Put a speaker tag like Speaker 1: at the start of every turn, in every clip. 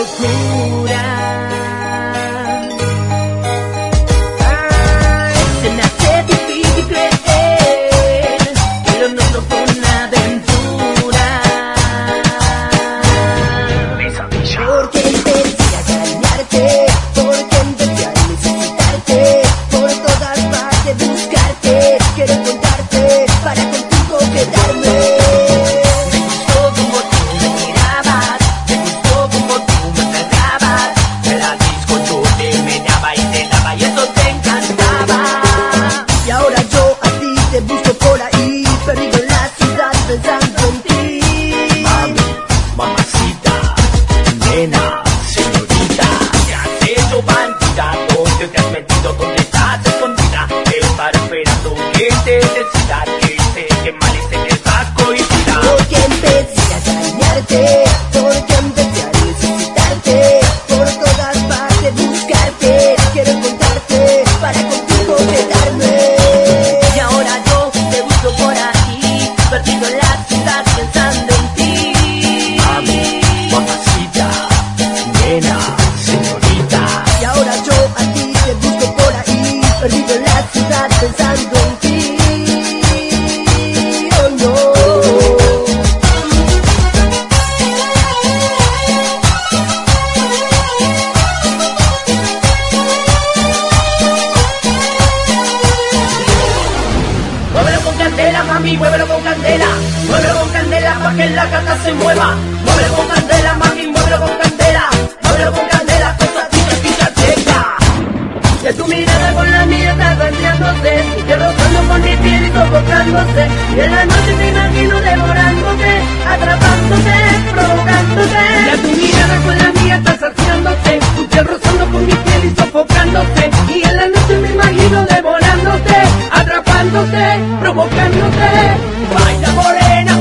Speaker 1: locura. Se me hace difícil creer que lo nuestro fue una aventura. Porque empecé a extrañarte, porque empecé a necesitarte, por todas partes buscarte, quiero encontrarte para contigo quedarme. Me gustó como tú me mirabas, me gustó como tú me cerrabas. En la disco yo te meneaba y te daba y eso te encantaba. Y ahora yo a ti te busco por ahí, perdido en la ciudad pensando en ti.
Speaker 2: Mami, mamacita, nena, señorita, ¿qué has hecho, bandida? ¿Dónde te has metido? ¿Dónde estás escondida? Te estaré esperando que te decida, que sé que mal y sé que estás cohibida.
Speaker 1: Porque empecé a extrañarte, porque empecé a necesitarte, por todas partes buscarte, quiero encontrarte para contigo quedarme. Y ahora yo te busco por ahí, perdido en la ciudad pensando en ti.
Speaker 2: Mami, mamacita, nena, señorita.
Speaker 1: Y ahora yo a ti te busco por ahí, perdido en la ciudad pensando en ti. Oh no.
Speaker 2: Muévelo con candela, mami, muévelo con candela. Muévelo con candela pa' que la gata se mueva. Muévelo con candela, mami, muévelo con candela. Muévelo con candela, cosa chica. De tu mirada con la mía está cambiándose, y te rozando con mi piel y sofocándose. Y en la noche te imagino devorándote, atrapándote, provocándote. De tu mirada con la mía está saciándote, tu piel rozando con mi piel y sofocándote. Y en la noche me imagino devorándote, atrapándote, provocándote. Baila morena,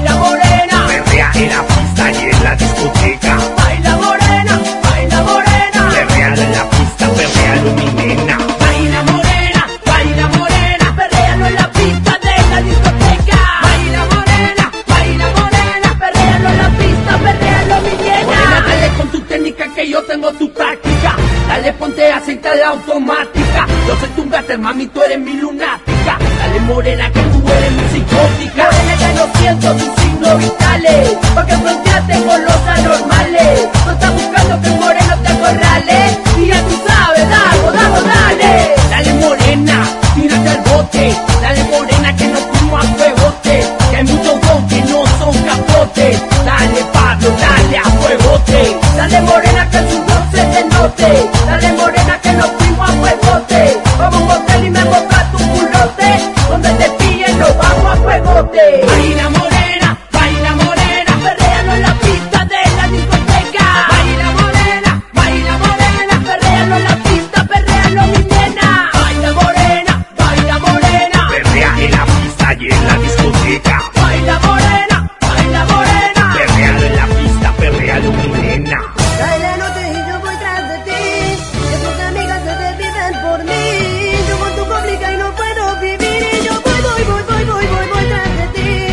Speaker 2: perrea en la pista y en la discoteca. Baila morena, perrea en la pista, perrealo mi nena. Baila morena, perrealo en la pista de la discoteca. Baila morena, perrealo en la pista, perrealo mi nena. Morena, dale con tu técnica que yo tengo tu táctica. Dale, ponte aceite a la automática. Yo soy tu gater, mami, tú eres mi lunática. Dale morena que tú eres mi psicótica. Morena, ya no siento tus signos vitales, porque fronteaste con los anormales. No estás buscando que el moreno te acorrale, y ya tú sabes, dale. Dale morena, tírate al bote. Dale morena que nos fuimos a fuegote, que hay muchos dos que no son capotes. Dale Pablo, dale a fuegote. Dale morena que el sudor se te note. Dale morena que nos fuimos a fuegote. Vamos a un hotel y me boca tu culote, donde te pillen nos vamos a fuegote. Baila morena, perrealo en la pista de la discoteca. Baila morena, perrealo en la pista, perrealo mi nena. Baila morena, perrea en la pista y en la discoteca. Baila morena, perrealo en la pista, perrealo mi nena.
Speaker 1: Cae la noche y yo voy tras de ti, que tus amigas se desviven por mí. Yo con tu cómplica y no puedo vivir, y yo voy tras de ti.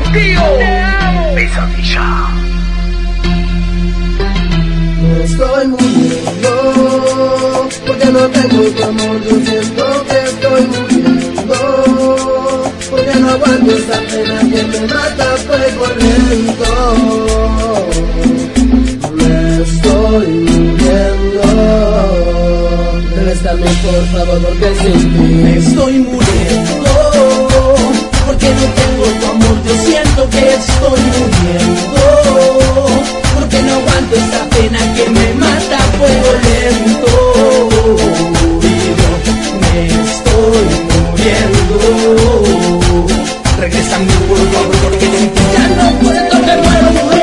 Speaker 2: tío. Te amo. Pesadilla.
Speaker 1: Me estoy muriendo, porque no tengo tu amor, yo siento que estoy muriendo, porque no aguanto esta pena que me mata a fuego lento. Me estoy muriendo, regrésame por favor, porque sin ti
Speaker 3: me estoy muriendo, porque no tengo tu amor, yo siento que estoy muriendo, porque no aguanto esta pena que me mata a fuego lento. Y yo me estoy muriendo, regrésame por favor, porque sin ti ya no puedo, me muero.